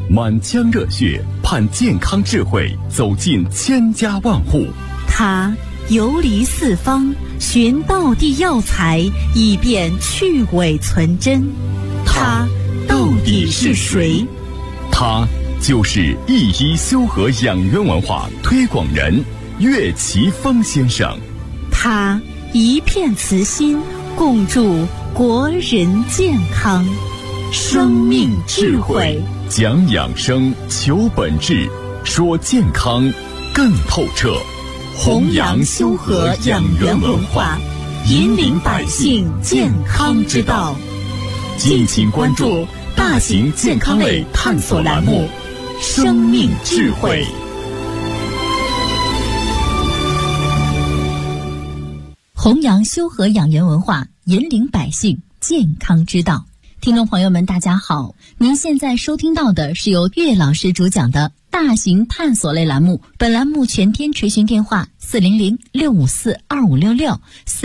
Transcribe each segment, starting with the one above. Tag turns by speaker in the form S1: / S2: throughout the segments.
S1: 满腔热血盼健康智慧走进千家万户。
S2: 他游离四方，寻道地药材，以便去伪存真。他到底是谁？
S1: 他就是一一修和养元文化推广人岳奇峰先生。
S2: 他一片慈心，共筑国人健康。生命智慧，
S1: 讲养生，求本质，说健康更透彻。
S2: 弘扬修和养元文化，引领百姓健康之道。敬请关注大型健康类探索栏目《生命智慧》。
S3: 弘扬修和养元文化，引领百姓健康之道。听众朋友们大家好，您现在收听到的是由岳老师主讲的大型探索类栏目，本栏目全天垂询电话400-654-2566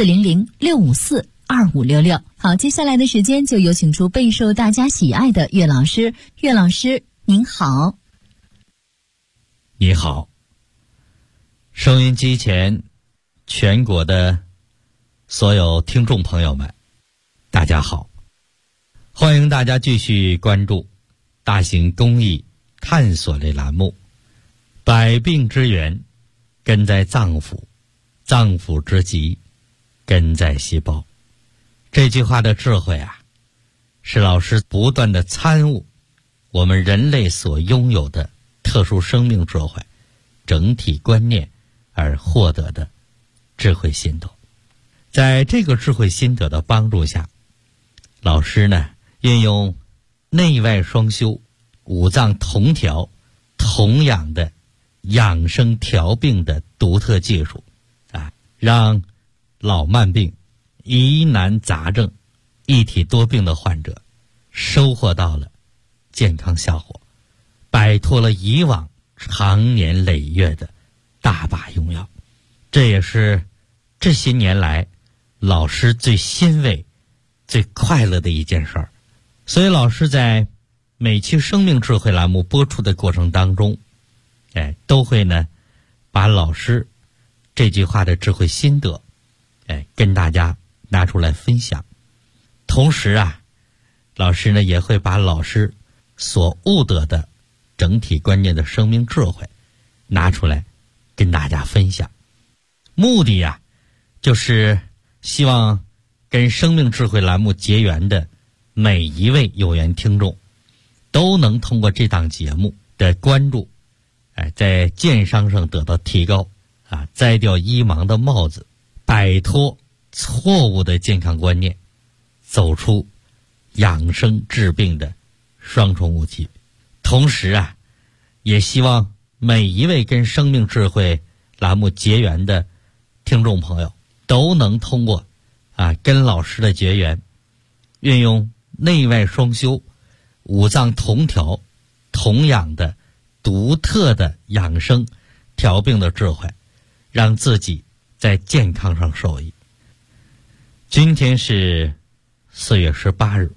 S3: 400-654-2566。好，接下来的时间就有请出备受大家喜爱的岳老师。岳老师您好。
S4: 你好，收音机前全国的所有听众朋友们大家好，欢迎大家继续关注大型公益探索类栏目，百病之源根在脏腑，脏腑之疾根在细胞。这句话的智慧啊，是老师不断的参悟我们人类所拥有的特殊生命智慧整体观念而获得的智慧心得。在这个智慧心得的帮助下，老师呢运用内外双修、五脏同调、同养的养生调病的独特技术啊，让老慢病、疑难杂症、一体多病的患者收获到了健康效果，摆脱了以往长年累月的大把用药。这也是这些年来老师最欣慰、最快乐的一件事儿。所以老师在每期生命智慧栏目播出的过程当中，都会呢把老师这句话的智慧心得跟大家拿出来分享。同时啊，老师呢也会把老师所悟得的整体观念的生命智慧拿出来跟大家分享。目的啊就是希望跟生命智慧栏目结缘的每一位有缘听众都能通过这档节目的关注，在健康上得到提高啊，摘掉医盲的帽子，摆脱错误的健康观念，走出养生治病的双重误区。同时啊，也希望每一位跟生命智慧栏目结缘的听众朋友都能通过跟老师的结缘，运用内外双修、五脏同调、同养的独特的养生调病的智慧，让自己在健康上受益。今天是4月18日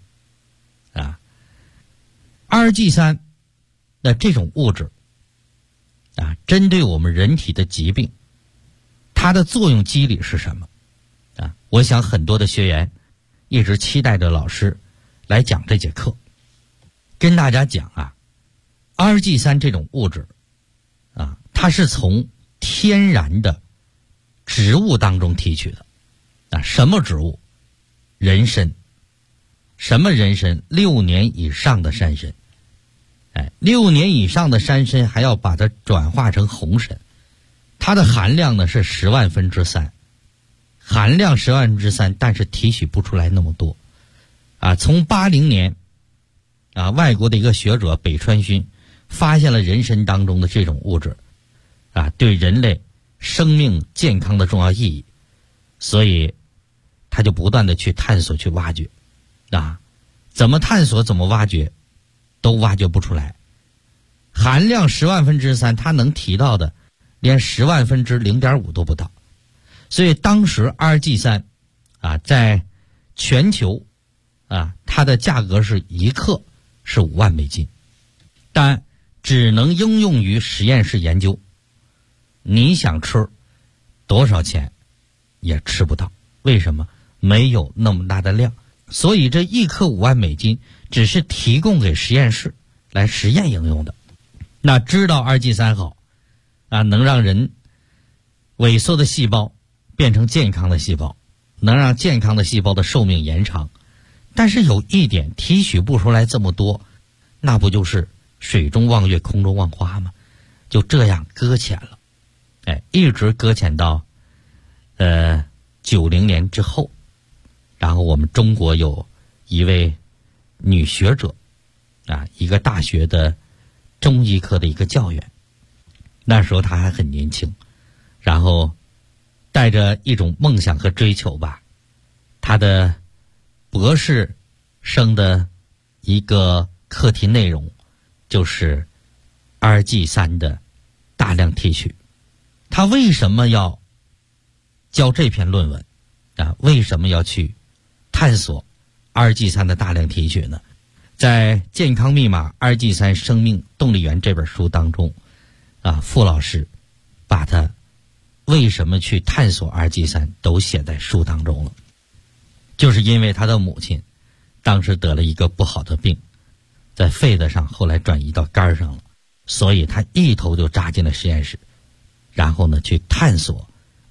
S4: ，2G3的这种物质针对我们人体的疾病，它的作用机理是什么我想很多的学员一直期待着老师来讲这节课，跟大家讲2G3这种物质它是从天然的植物当中提取的什么植物？人参。什么人参？6年以上的山参。6年以上的山参还要把它转化成红参，它的含量呢是10万分之3，含量10万分之3，但是提取不出来那么多从80年外国的一个学者北川勋发现了人参当中的这种物质对人类生命健康的重要意义，所以他就不断的去探索、去挖掘怎么探索怎么挖掘都挖掘不出来。含量10万分之3，他能提到的连10万分之0.5都不到。所以当时 2G3在全球它的价格是1克是5万美金。 但只能应用于实验室研究。你想吃多少钱也吃不到，为什么？没有那么大的量。所以这1颗5万美金只是提供给实验室来实验应用的。那知道2G3好能让人萎缩的细胞变成健康的细胞，能让健康的细胞的寿命延长。但是有一点，提取不出来这么多，那不就是水中望月空中望花吗？就这样搁浅了，一直搁浅到90年之后。然后我们中国有一位女学者一个大学的中医科的一个教员，那时候她还很年轻，然后带着一种梦想和追求吧，她的博士生的一个课题内容就是 2G3 的大量提取。她为什么要交这篇论文为什么要去探索 2G3 的大量提取呢？在《健康密码 2G3 生命动力源》这本书当中傅老师把他为什么去探索 2G3 都写在书当中了。就是因为他的母亲当时得了一个不好的病，在肺子上，后来转移到肝上了，所以他一头就扎进了实验室，然后呢去探索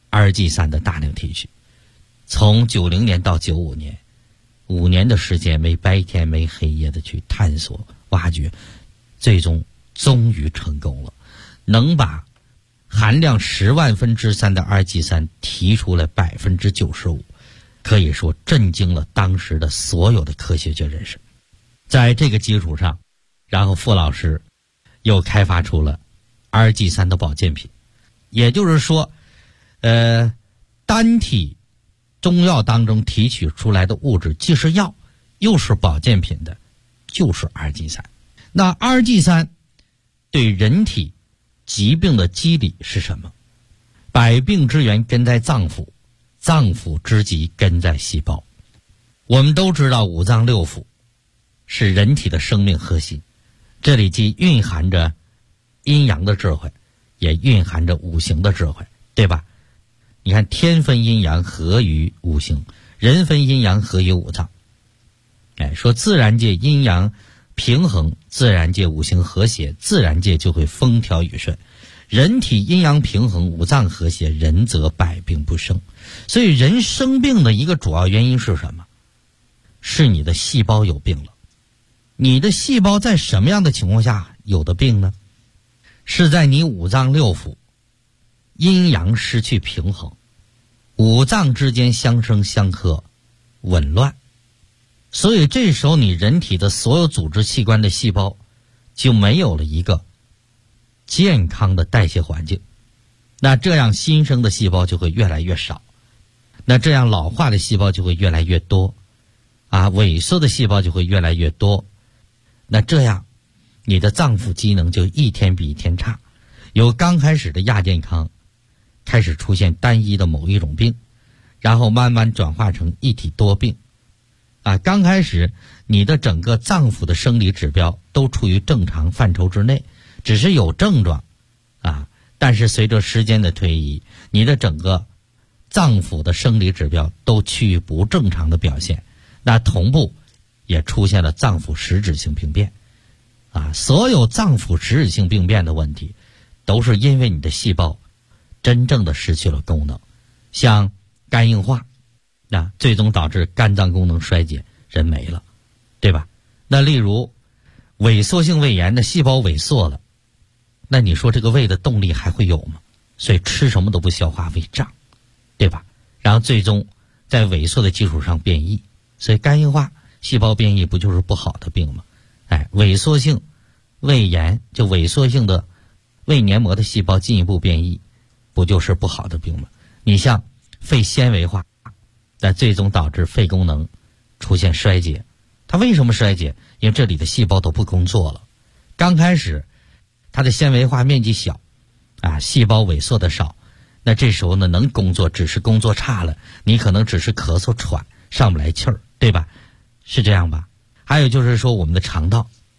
S4: 2G3 的大量提取。从90年到95年，5年的时间，没白天没黑夜的去探索挖掘，最终终于成功了，能把含量10万分之3的 2G3 提出来95%，可以说震惊了当时的所有的科学界人士。在这个基础上，然后傅老师又开发出了 2G3 的保健品，也就是说单体中药当中提取出来的物质既是药又是保健品的，就是 2G3。 那 2G3 对人体疾病的机理是什么？百病之源根在脏腑，脏腑之疾根在细胞。我们都知道五脏六腑是人体的生命核心，这里既蕴含着阴阳的智慧，也蕴含着五行的智慧，对吧？你看，天分阴阳合于五行，人分阴阳合于五脏。说自然界阴阳平衡，自然界五行和谐，自然界就会风调雨顺。人体阴阳平衡，五脏和谐，人则百病不生。所以人生病的一个主要原因是什么？是你的细胞有病了。你的细胞在什么样的情况下有的病呢？是在你五脏六腑阴阳失去平衡，五脏之间相生相克，紊乱。所以这时候你人体的所有组织器官的细胞就没有了一个健康的代谢环境，那这样新生的细胞就会越来越少，那这样老化的细胞就会越来越多萎缩的细胞就会越来越多。那这样你的脏腑机能就一天比一天差，由刚开始的亚健康开始出现单一的某一种病，然后慢慢转化成一体多病刚开始你的整个脏腑的生理指标都处于正常范畴之内，只是有症状但是随着时间的推移，你的整个脏腑的生理指标都趋于不正常的表现，那同步也出现了脏腑实质性病变所有脏腑实质性病变的问题都是因为你的细胞真正的失去了功能，像肝硬化最终导致肝脏功能衰竭，人没了，对吧？那例如萎缩性胃炎的细胞萎缩了，那你说这个胃的动力还会有吗？所以吃什么都不消化，胃胀，对吧？然后最终在萎缩的基础上变异，所以肝硬化细胞变异不就是不好的病吗？萎缩性胃炎就萎缩性的胃黏膜的细胞进一步变异，不就是不好的病吗？你像肺纤维化，但最终导致肺功能出现衰竭。它为什么衰竭？因为这里的细胞都不工作了。刚开始它的纤维化面积小细胞萎缩的少，那这时候呢能工作只是工作差了，你可能只是咳嗽喘上不来气儿，对吧？是这样吧？还有就是说我们的肠道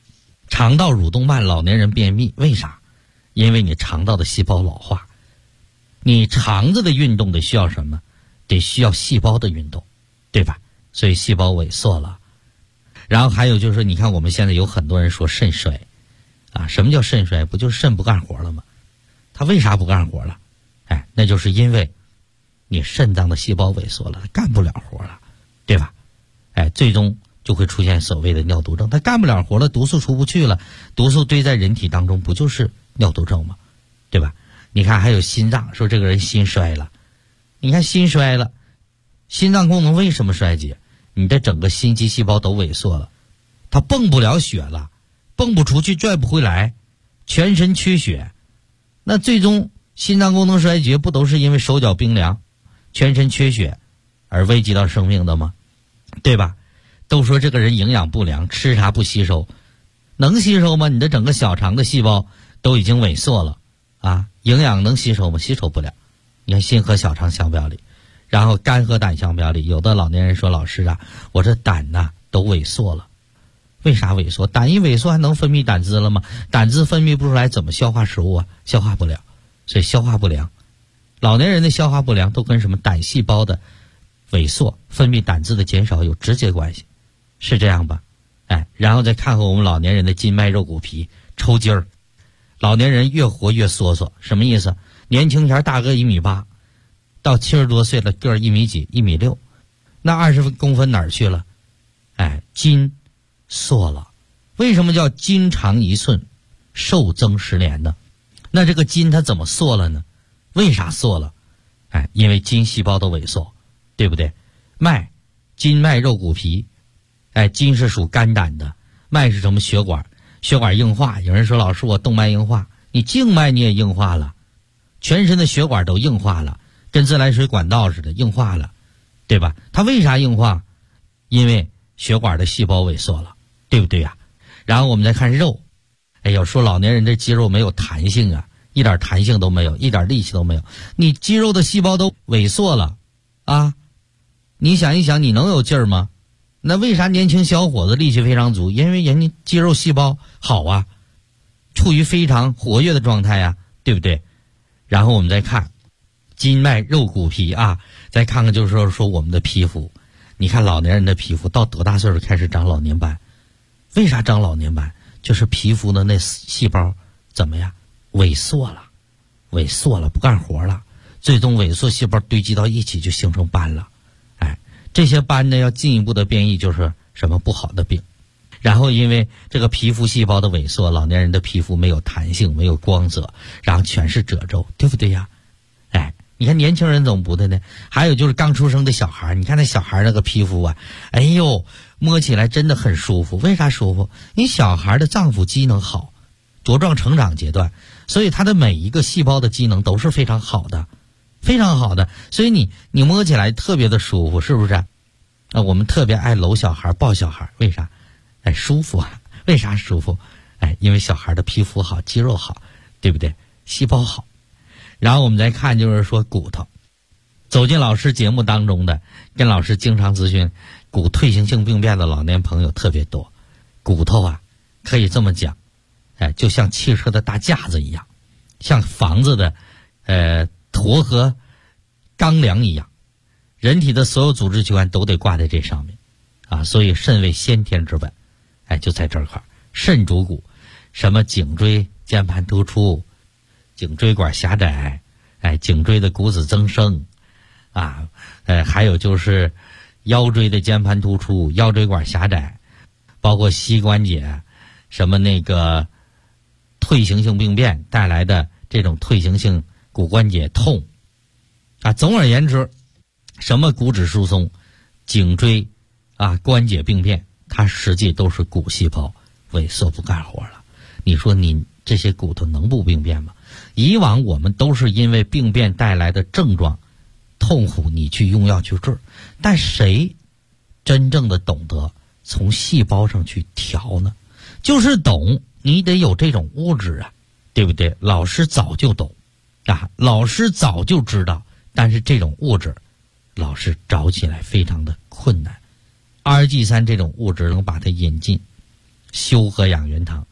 S4: 肠道蠕动慢，老年人便秘，为啥？因为你肠道的细胞老化。你肠子的运动得需要什么？得需要细胞的运动，对吧？所以细胞萎缩了。然后还有就是，你看我们现在有很多人说肾衰啊，什么叫肾衰？不就是肾不干活了吗？他为啥不干活了？那就是因为你肾脏的细胞萎缩了，它干不了活了，对吧？最终就会出现所谓的尿毒症，它干不了活了，毒素出不去了，毒素堆在人体当中，不就是尿毒症吗？对吧？你看还有心脏，说这个人心衰了，你看心衰了，心脏功能为什么衰竭？你的整个心肌细胞都萎缩了，它泵不了血了，泵不出去，拽不回来，全身缺血，那最终心脏功能衰竭不都是因为手脚冰凉，全身缺血而危及到生命的吗？对吧？都说这个人营养不良，吃啥不吸收，能吸收吗？你的整个小肠的细胞都已经萎缩了啊，营养能吸收吗？吸收不了。你看心和小肠相表里，然后肝和胆相表里。有的老年人说，老师啊，我这胆呐都萎缩了。为啥萎缩？胆一萎缩还能分泌胆汁了吗？胆汁分泌不出来，怎么消化食物啊？消化不了，所以消化不良。老年人的消化不良都跟什么胆细胞的萎缩、分泌胆汁的减少有直接关系，是这样吧？然后再看看我们老年人的筋脉肉骨皮抽筋儿，老年人越活越缩缩，什么意思？年轻前大个1.8米，到70多岁了个儿1米几、1.6米，那20公分哪儿去了？筋缩了。为什么叫筋长1寸，寿增10年呢？那这个筋它怎么缩了呢？为啥缩了？因为筋细胞都萎缩，对不对？脉，筋脉肉骨皮，筋是属肝胆的，脉是什么？血管，血管硬化。有人说，老师我动脉硬化，你静脉你也硬化了，全身的血管都硬化了，跟自来水管道似的硬化了，对吧？它为啥硬化？因为血管的细胞萎缩了，对不对呀？然后我们再看肉，有说老年人这肌肉没有弹性啊，一点弹性都没有，一点力气都没有，你肌肉的细胞都萎缩了啊！你想一想，你能有劲儿吗？那为啥年轻小伙子力气非常足？因为人家肌肉细胞好啊，处于非常活跃的状态啊，对不对？然后我们再看筋脉肉骨皮啊，再看看就是说我们的皮肤，你看老年人的皮肤到多大岁数开始长老年斑？为啥长老年斑？就是皮肤的那细胞怎么样？萎缩了，不干活了，最终萎缩细胞堆积到一起就形成斑了。这些斑呢要进一步的变异，就是什么不好的病。然后因为这个皮肤细胞的萎缩，老年人的皮肤没有弹性，没有光泽，然后全是褶皱，对不对呀？你看年轻人怎么不的呢？还有就是刚出生的小孩，你看那小孩那个皮肤啊，摸起来真的很舒服。为啥舒服？因为小孩的脏腑机能好，茁壮成长阶段，所以他的每一个细胞的机能都是非常好的，非常好的，所以你摸起来特别的舒服，是不是？我们特别爱搂小孩抱小孩，为啥？舒服啊。为啥舒服？因为小孩的皮肤好，肌肉好，对不对？细胞好。然后我们再看就是说骨头，走进老师节目当中的，跟老师经常咨询骨退行性病变的老年朋友特别多。骨头啊，可以这么讲，就像汽车的大架子一样，像房子的坨和钢梁一样，人体的所有组织器官都得挂在这上面啊。所以肾为先天之本，就在这块，肾主骨，什么颈椎间盘突出，颈椎管狭窄，颈椎的骨质增生啊，还有就是腰椎的间盘突出，腰椎管狭窄，包括膝关节，什么那个退行性病变带来的这种退行性骨关节痛啊。总而言之，什么骨质疏松、颈椎啊关节病变，它实际都是骨细胞萎缩不干活了。你说你这些骨头能不病变吗？以往我们都是因为病变带来的症状痛苦，你去用药去治，但谁真正的懂得从细胞上去调呢？就是懂，你得有这种物质啊，对不对？老师早就懂啊，老师早就知道，但是这种物质老师找起来非常的困难。RG3这种物质能把它引进，修和养元堂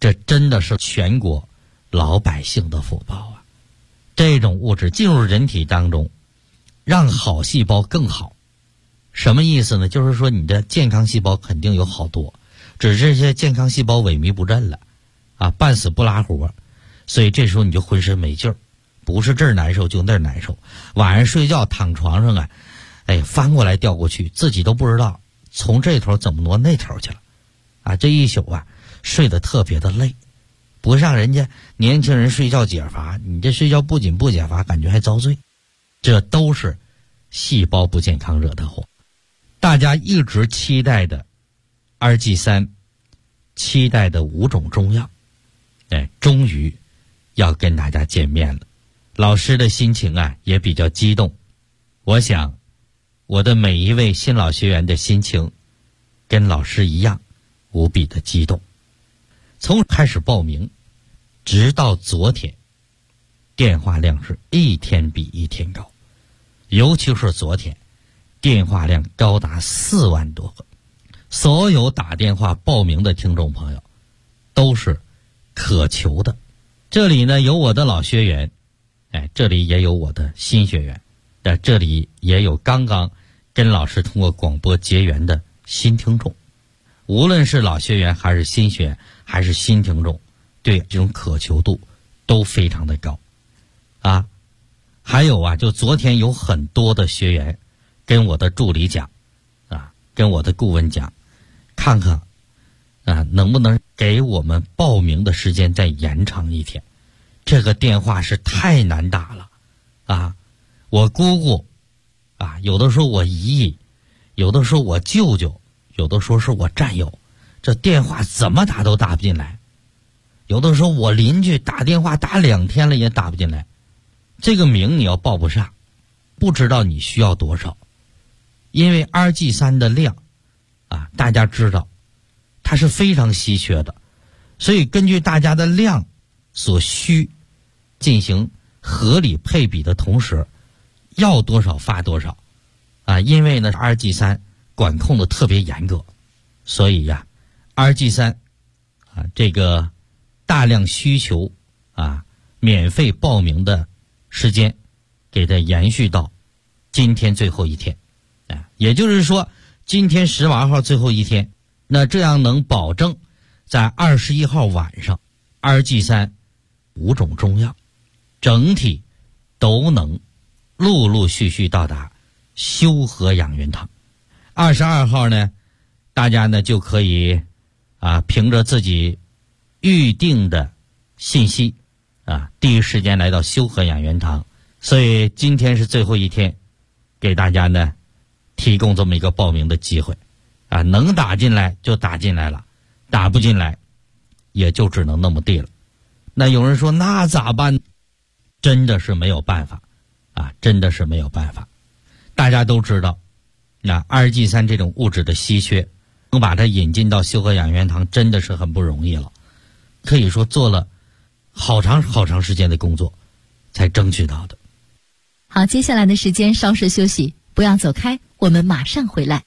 S4: 这真的是全国老百姓的福报啊！这种物质进入人体当中，让好细胞更好。什么意思呢？就是说你的健康细胞肯定有好多，只是这些健康细胞萎靡不振了啊，半死不拉活，所以这时候你就浑身没劲儿，不是这儿难受就那儿难受。晚上睡觉躺床上啊，翻过来调过去，自己都不知道从这头怎么挪那头去了啊！这一宿啊，睡得特别的累，不像人家年轻人睡觉解乏，你这睡觉不仅不解乏，感觉还遭罪。这都是细胞不健康惹的祸。大家一直期待的2G3，期待的5种中药，终于要跟大家见面了。老师的心情啊也比较激动，我想我的每一位新老学员的心情跟老师一样无比的激动。从开始报名直到昨天，电话量是一天比一天高，尤其是昨天电话量高达4万多个。所有打电话报名的听众朋友都是渴求的。这里呢有我的老学员，这里也有我的新学员，这里也有刚刚跟老师通过广播结缘的新听众。无论是老学员还是新学员还是新听众，对这种渴求度都非常的高啊。还有啊，就昨天有很多的学员跟我的助理讲啊，跟我的顾问讲，看看啊能不能给我们报名的时间再延长一天。这个电话是太难打了啊！我姑姑啊，有的时候我姨姨，有的时候我舅舅，有的时候是我战友，这电话怎么打都打不进来。有的时候我邻居打电话打2天了也打不进来。这个名你要报不上，不知道你需要多少。因为 2G3 的量啊，大家知道它是非常稀缺的，所以根据大家的量所需进行合理配比的同时，要多少发多少啊！因为呢 2G3 管控的特别严格，所以呀 2G3 啊这个大量需求啊免费报名的时间给它延续到今天最后一天啊，也就是说今天18号最后一天，那这样能保证在21号晚上 2G3 5种中药整体都能陆陆续续到达修和养元堂。22号呢，大家呢就可以凭着自己预定的信息第一时间来到修和养元堂。所以今天是最后一天，给大家呢提供这么一个报名的机会能打进来就打进来了，打不进来也就只能那么地了。那有人说那咋办？真的是没有办法真的是没有办法。大家都知道2G3 这种物质的稀缺，能把它引进到修和养元堂真的是很不容易了，可以说做了好长时间的工作才争取到的。
S3: 好，接下来的时间稍事休息，不要走开，我们马上回来。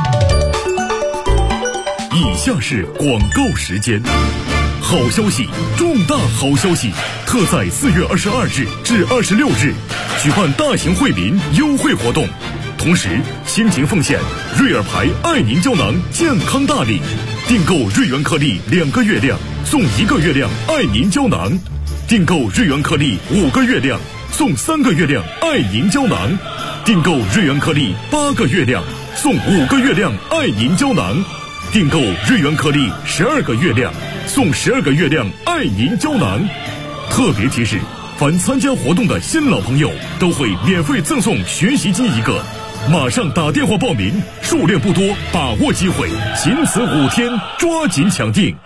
S1: 以下是广告时间。好消息，重大好消息！特在4月22日至26日举办大型惠民优惠活动，同时倾情奉献瑞尔牌爱宁胶囊健康大礼，订购瑞元颗粒2个月量送1个月量爱宁胶囊，订购瑞元颗粒5个月量送3个月量爱宁胶囊，订购瑞元颗粒8个月量送5个月量爱宁胶囊，订购瑞元颗粒12个月量送12个月亮爱宁胶囊。特别提示，凡参加活动的新老朋友都会免费赠送学习机1个。马上打电话报名，数量不多，把握机会，仅此5天，抓紧抢订。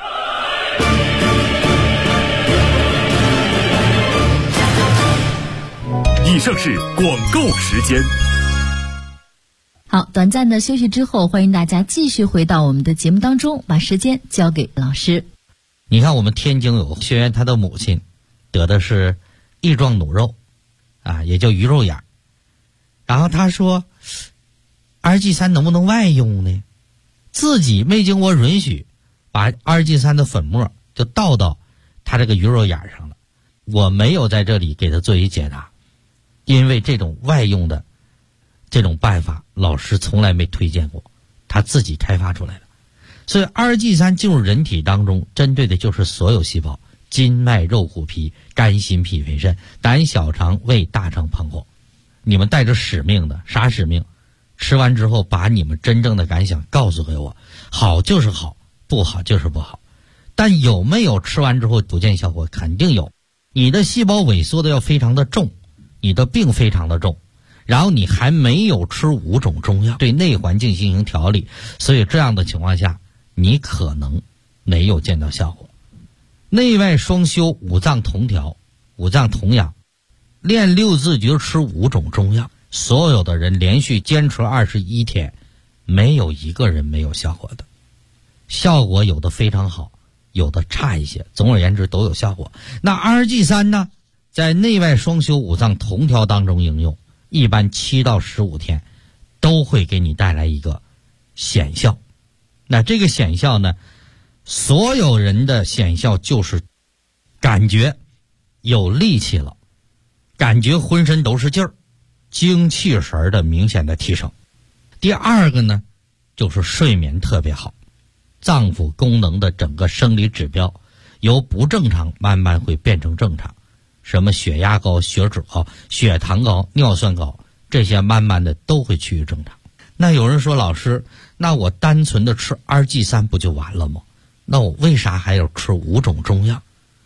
S1: 以上是广告时间。
S3: 好，短暂的休息之后，欢迎大家继续回到我们的节目当中，把时间交给老师。
S4: 你看我们天津有学员，他的母亲得的是翼状弩肉也叫鱼肉眼，然后他说 2G3 能不能外用呢？自己没经过允许把 2G3 的粉末就倒到他这个鱼肉眼上了。我没有在这里给他做一解答，因为这种外用的这种办法老师从来没推荐过，他自己开发出来的。所以 RG3 进入人体当中，针对的就是所有细胞，筋脉肉骨皮、肝心脾肺肾、胆小肠胃大肠膀胱。你们带着使命的，啥使命？吃完之后把你们真正的感想告诉给我，好就是好，不好就是不好。但有没有吃完之后不见效果？肯定有。你的细胞萎缩的要非常的重，你的病非常的重，然后你还没有吃5种中药对内环境进行调理，所以这样的情况下你可能没有见到效果。内外双修，五脏同调，五脏同养，练6字诀，吃5种中药，所有的人连续坚持21天，没有一个人没有效果的。效果有的非常好，有的差一些，总而言之都有效果。那 RG3 呢，在内外双修五脏同调当中应用，一般7到15天都会给你带来一个显效。那这个显效呢，所有人的显效就是感觉有力气了，感觉浑身都是劲儿，精气神的明显的提升。第二个呢，就是睡眠特别好，脏腑功能的整个生理指标由不正常慢慢会变成正常，什么血压高、血脂高、血糖高、尿酸高，这些慢慢的都会趋于正常。那有人说，老师，那我单纯的吃 RG3 不就完了吗？那我为啥还要吃5种中药？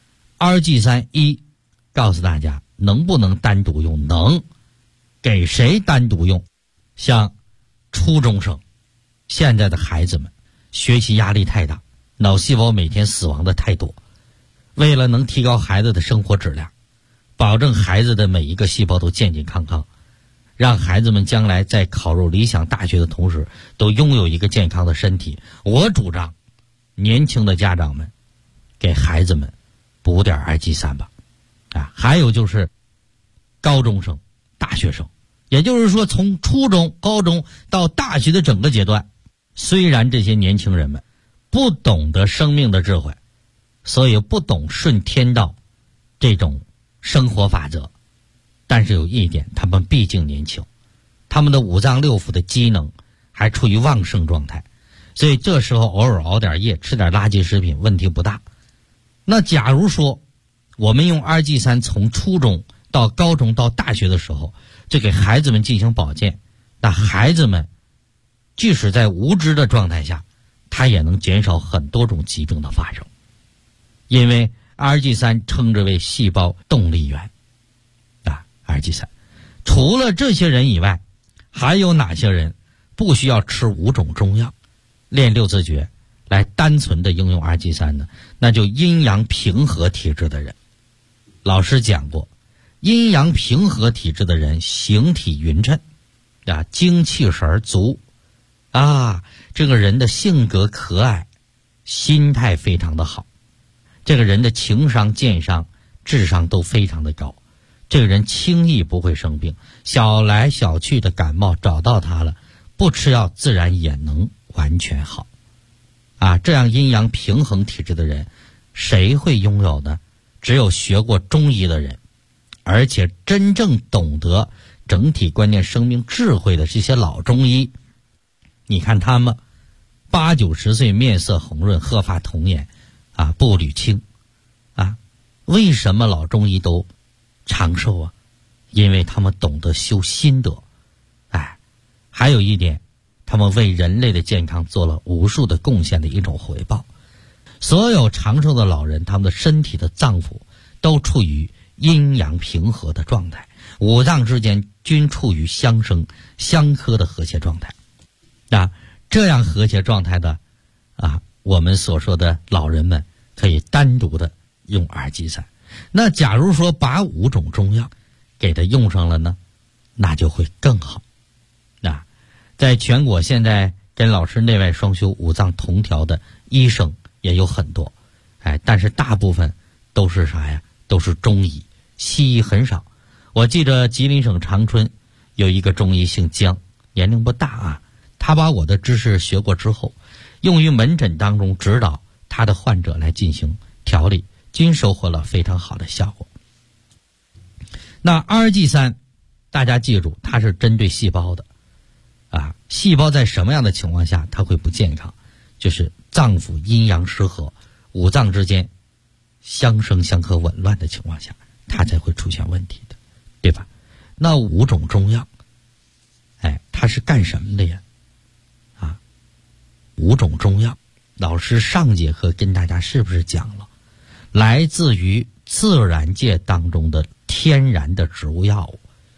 S4: RG3 一告诉大家能不能单独用，能。给谁单独用？像初中生，现在的孩子们学习压力太大，脑细胞每天死亡的太多，为了能提高孩子的生活质量，保证孩子的每一个细胞都健健康康，让孩子们将来在考入理想大学的同时都拥有一个健康的身体，我主张年轻的家长们给孩子们补点 RG3 吧。还有就是高中生、大学生，也就是说从初中、高中到大学的整个阶段，虽然这些年轻人们不懂得生命的智慧，所以不懂顺天道这种生活法则，但是有一点，他们毕竟年轻，他们的五脏六腑的机能还处于旺盛状态，所以这时候偶尔熬点夜，吃点垃圾食品问题不大。那假如说我们用 RG3 从初中到高中到大学的时候，就给孩子们进行保健，那孩子们即使在无知的状态下，他也能减少很多种疾病的发生。因为 RG3 称之为细胞动力源RG3。除了这些人以外，还有哪些人不需要吃5种中药，练6字诀来单纯的应用 RG3 呢？那就阴阳平和体质的人。老师讲过，阴阳平和体质的人形体匀称精气神足这个人的性格可爱，心态非常的好，这个人的情商、健商、智商都非常的高，这个人轻易不会生病，小来小去的感冒找到他了，不吃药自然也能完全好这样阴阳平衡体质的人谁会拥有呢？只有学过中医的人，而且真正懂得整体观念、生命智慧的这些老中医。你看他们8、90岁面色红润，鹤发童颜步履轻为什么老中医都长寿因为他们懂得修心得还有一点，他们为人类的健康做了无数的贡献的一种回报。所有长寿的老人，他们的身体的脏腑都处于阴阳平和的状态，五脏之间均处于相生相克的和谐状态这样和谐状态的我们所说的老人们可以单独的用 RG3。那假如说把5种中药给他用上了呢，那就会更好在全国现在跟老师内外双修五脏同调的医生也有很多但是大部分都是啥呀？都是中医，西医很少。我记得吉林省长春有一个中医姓姜，年龄不大他把我的知识学过之后，用于门诊当中指导他的患者来进行调理，均收获了非常好的效果。那 RG3， 大家记住，它是针对细胞的啊。细胞在什么样的情况下它会不健康？就是脏腑阴阳失和，五脏之间相生相克紊乱的情况下，它才会出现问题的，对吧？那5种中药，它是干什么的呀？5种中药，老师上节课跟大家是不是讲了，来自于自然界当中的天然的植物药物，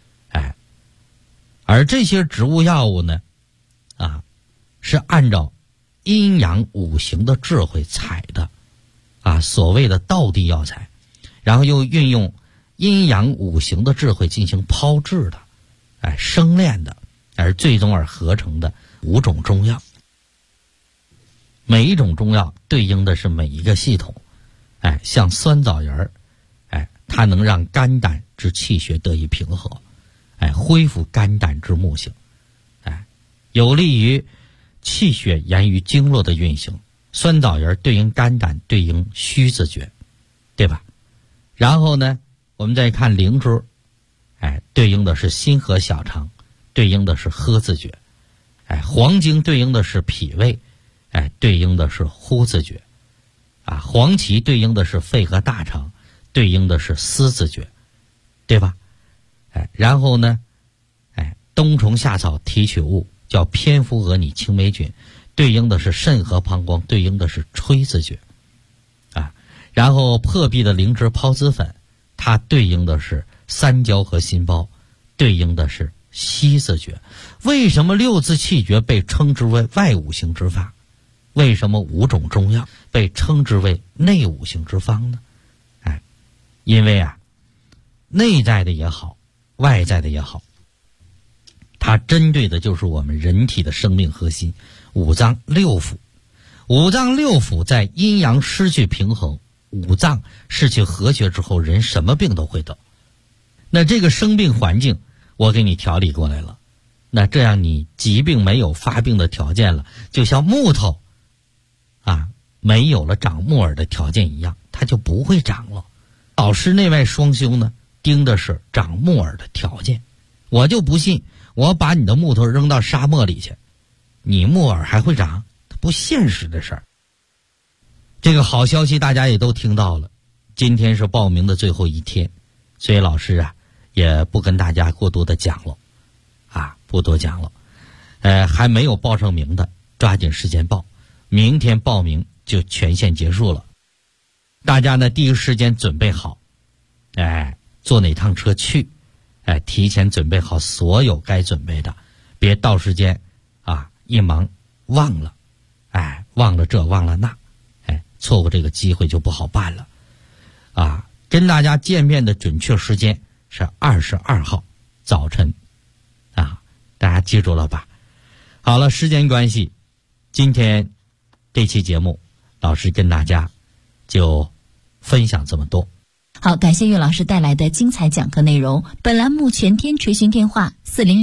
S4: 而这些植物药物呢，是按照阴阳五行的智慧采的，所谓的道地药材，然后又运用阴阳五行的智慧进行炮制的，生炼的，而最终而合成的5种中药。每一种中药对应的是每一个系统，像酸枣仁它能让肝胆之气血得以平和，恢复肝胆之木性，有利于气血沿于经络的运行。酸枣仁对应肝胆，对应虚字诀，对吧？然后呢，我们再看灵芝，对应的是心和小肠，对应的是呵字诀，黄精对应的是脾胃，对应的是呼字诀，黄芪对应的是肺和大肠，对应的是思字诀，对吧？然后呢，冬虫夏草提取物叫蝙蝠蛾拟青霉菌，对应的是肾和膀胱，对应的是吹字诀，然后破壁的灵芝孢子粉，它对应的是三焦和心包，对应的是息字诀。为什么6字气诀被称之为外五行之法？为什么5种中药被称之为内五行之方呢？因为内在的也好，外在的也好，它针对的就是我们人体的生命核心五脏六腑。五脏六腑在阴阳失去平衡，五脏失去和谐之后，人什么病都会得。那这个生病环境我给你调理过来了，那这样你疾病没有发病的条件了，就像木头没有了长木耳的条件一样，它就不会长了。老师内外双修呢，盯的是长木耳的条件。我就不信我把你的木头扔到沙漠里去，你木耳还会长？它不现实的事儿。这个好消息大家也都听到了，今天是报名的最后一天，所以老师也不跟大家过多的讲了，不多讲了。还没有报上名的抓紧时间报，明天报名就全线结束了。大家呢第一时间准备好，坐哪趟车去，提前准备好所有该准备的，别到时间一忙忘了，忘了这忘了那，错过这个机会就不好办了。跟大家见面的准确时间是22号早晨，大家记住了吧？好了，时间关系，今天这期节目老师跟大家就分享这么多。
S3: 好，感谢岳老师带来的精彩讲课内容。本栏目全天垂询电话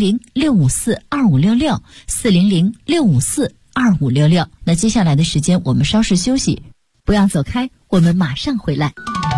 S3: 400-654-2566 400-654-2566。那接下来的时间我们稍事休息，不要走开，我们马上回来。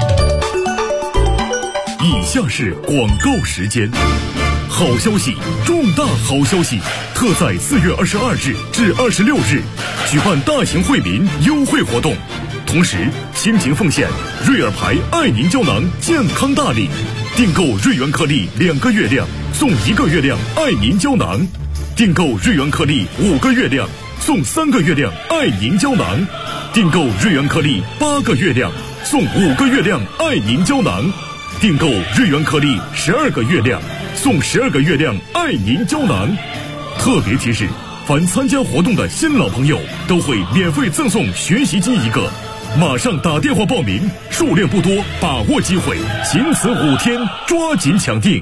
S1: 以下是广告时间。好消息，重大好消息！特在4月22日至26日举办大型惠民优惠活动，同时倾情奉献瑞尔牌爱凝胶囊健康大礼，订购瑞元颗粒2个月量送1个月量爱凝胶囊，订购瑞元颗粒5个月量送3个月量爱凝胶囊，订购瑞元颗粒8个月量送5个月量爱凝胶囊，订购瑞元颗粒12个月量送12个月亮爱凝胶囊。特别提示，凡参加活动的新老朋友都会免费赠送学习机1个，马上打电话报名，数量不多，把握机会，仅此5天，抓紧抢订。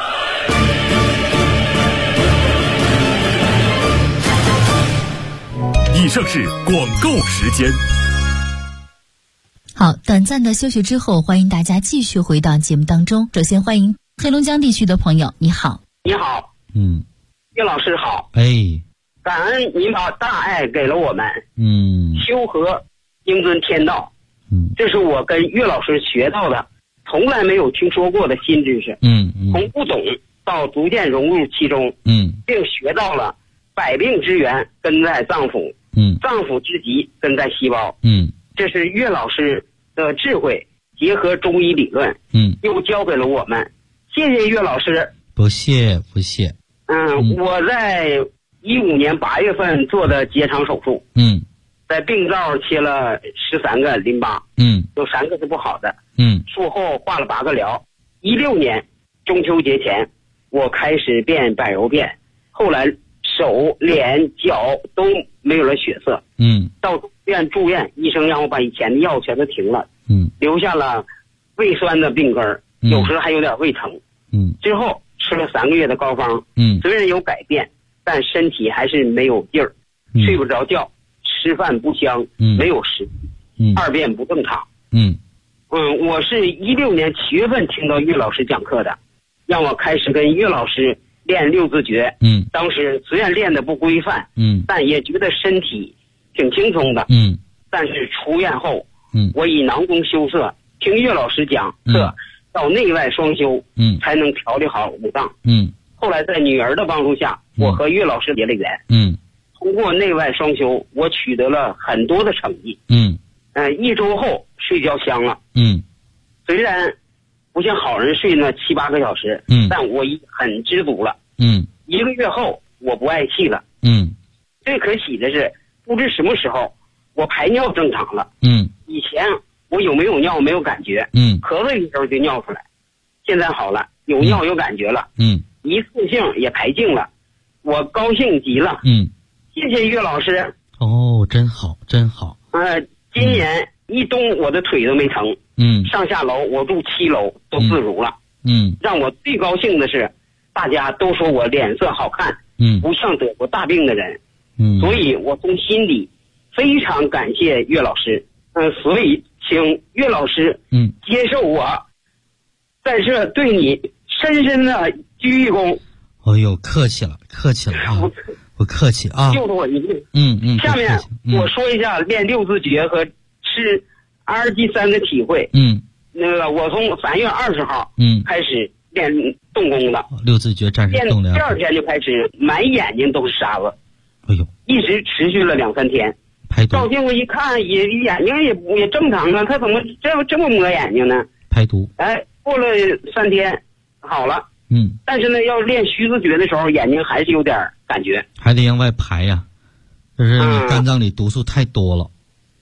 S1: 以上是广告时间。
S3: 好，短暂的休息之后，欢迎大家继续回到节目当中。首先欢迎黑龙江地区的朋友，你好。
S5: 你好，岳老师好。感恩您把大爱给了我们。修和应遵天道， 这是我跟岳老师学到的，从来没有听说过的新知识。从不懂到逐渐融入其中。并学到了百病之源根在脏腑，脏腑之疾根在细胞。这是岳老师的智慧，结合中医理论，又教给了我们。谢谢岳老师。
S4: 不谢不谢。
S5: 我在15年8月份做的结肠手术。在病灶切了13个淋巴。有3个是不好的。术后化了8个疗。16年中秋节前，我开始变百柔变，后来手、脸、脚都没有了血色。到住院，医生让我把以前的药全都停了。留下了胃酸的病根儿，有时还有点胃疼。之后吃了3个月的膏方。虽然有改变，但身体还是没有劲儿，睡不着觉，吃饭不香，没有食欲，二便不正常。我是16年7月份听到岳老师讲课的，让我开始跟岳老师练六字诀。当时虽然练得不规范，但也觉得身体挺轻松的。但是出院后，我以囊中羞涩，听岳老师讲课，到内外双修，才能调理好五脏。后来在女儿的帮助下，我和岳老师结了缘。通过内外双修，我取得了很多的成绩。1周后睡觉香了。虽然不像好人睡那7、8个小时，但我已很知足了。1个月后，我不爱气了。最可喜的是，不知什么时候我排尿正常了。以前我有没有尿没有感觉。咳嗽的时候就尿出来，现在好了，有尿有感觉了。一次性也排净了，我高兴极了。谢谢岳老师。
S4: 真好真好。
S5: 今年一冬我的腿都没疼。上下楼我住7楼都自如了。让我最高兴的是，大家都说我脸色好看，不像得过大病的人。所以我从心里非常感谢岳老师。所以请岳老师接受我在这对你深深的鞠一躬。
S4: 客气了客气了啊，不客气啊，
S5: 救了我一命。下面我说一下练六字诀和吃 RG3 的体会。我从3月20号开始练动功的。六字诀战士动量。第2天就开始满眼睛都是沙子。一直持续了2、3天。照镜子一看，眼睛也正常啊，他怎么这么磨眼睛呢？
S4: 排毒。
S5: 过了3天好了。但是呢，要练虚字诀的时候，眼睛还是有点感觉，
S4: 还得往外排呀，就是你肝脏里毒素太多了。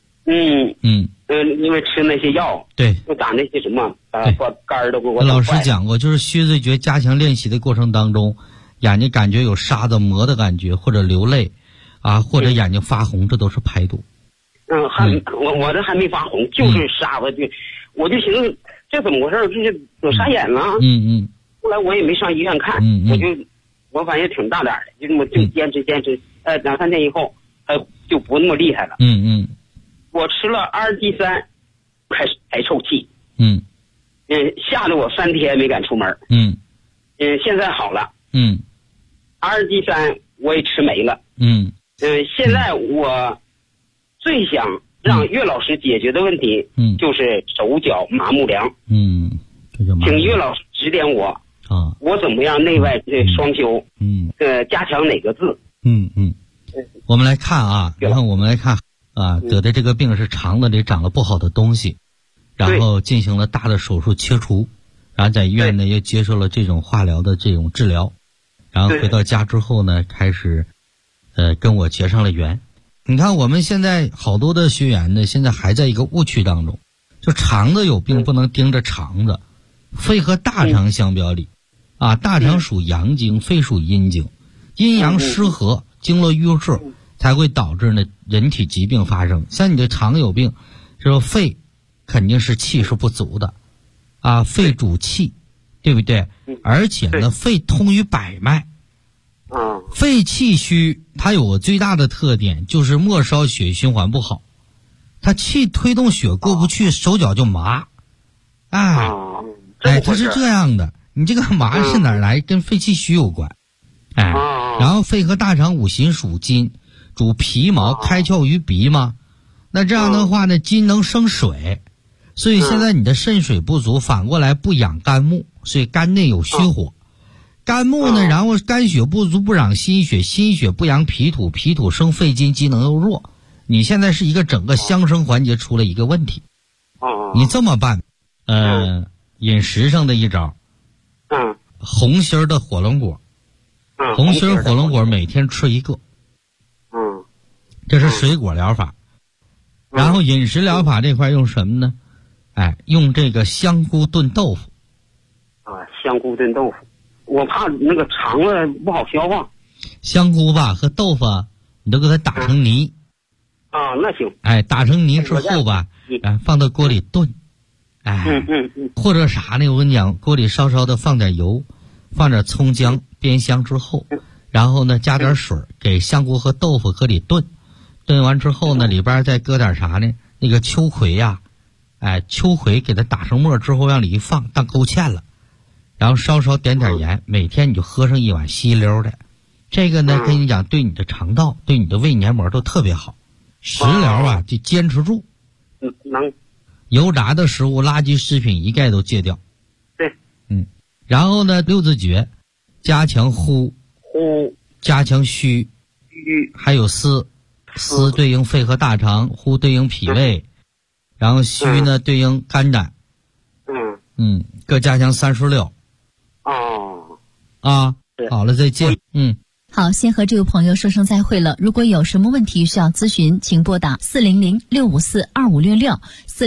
S5: 因为吃那些药，
S4: 对，
S5: 又打那些什么，把肝儿都给我。
S4: 老师讲过，就是虚字诀加强练习的过程当中，眼睛感觉有沙子磨的感觉，或者流泪，或者眼睛发红，这都是排毒。
S5: 我这还没发红，就是沙子，我就寻思这怎么回事？这是有沙眼了。后来我也没上医院看，我反正挺大胆的，就坚持2、3天以后，就不那么厉害了。我吃了 RG3，开始排臭气。吓得我3天没敢出门。现在好了。RG3我也吃没了。现在我最想让岳老师解决的问题，就是手脚麻木凉。请岳老师指点我。我怎么样内外双修？加强哪个字？
S4: 我们来看啊，然后我们来看得的这个病是肠子里长了不好的东西，然后进行了大的手术切除，然后在医院呢又接受了这种化疗的这种治疗，然后回到家之后呢，开始跟我结上了缘。你看我们现在好多的学员呢，现在还在一个误区当中，就肠子有病不能盯着肠子，肺和大肠相表里。大肠属阳经，肺属阴经，阴阳失和，经络瘀滞，才会导致呢人体疾病发生。像你的肠有病，这个肺肯定是气是不足的，肺主气，对不对？而且呢，肺通于百脉，肺气虚，它有个最大的特点就是末梢血循环不好，它气推动血过不去，手脚就麻。它是这样的。你这个麻是哪儿来？跟肺气虚有关。然后肺和大肠五行属金，主皮毛，开窍于鼻嘛。 那这样的话呢，金能生水，所以现在你的肾水不足，反过来不养肝木，所以肝内有虚火。肝木呢，然后肝血不足不养心血，心血不养脾土，脾土生肺金，机能又弱。你现在是一个整个相生环节出了一个问题。你这么办，饮食上的一招，红心的火龙果，红心火龙果每天吃一个，这是水果疗法。然后饮食疗法这块用什么呢？用这个香菇炖豆腐。
S5: 香菇炖豆腐，我怕那个肠子不好消化。
S4: 香菇吧和豆腐你都给它打成泥。
S5: 那行。
S4: 打成泥之后吧，放到锅里炖。或者啥呢？我跟你讲，锅里稍稍的放点油，放点葱姜，煸香之后，然后呢加点水，给香菇和豆腐搁里炖。炖完之后呢，里边再搁点啥呢？那个秋葵呀，秋葵给它打成沫之后，往里一放，当勾芡了，然后稍稍点点盐，每天你就喝上一碗稀溜的。这个呢，跟你讲，对你的肠道、对你的胃黏膜都特别好。食疗就坚持住。
S5: 能。
S4: 油炸的食物、垃圾食品一概都戒掉。
S5: 对。
S4: 然后呢，六字诀，加强呼，加强虚，还有思。思对应肺和大肠，呼对应脾胃，然后虚呢对应肝胆。各加强36。好了，再见。
S3: 好，先和这位朋友说声再会了。如果有什么问题需要咨询，请拨打400-654-2566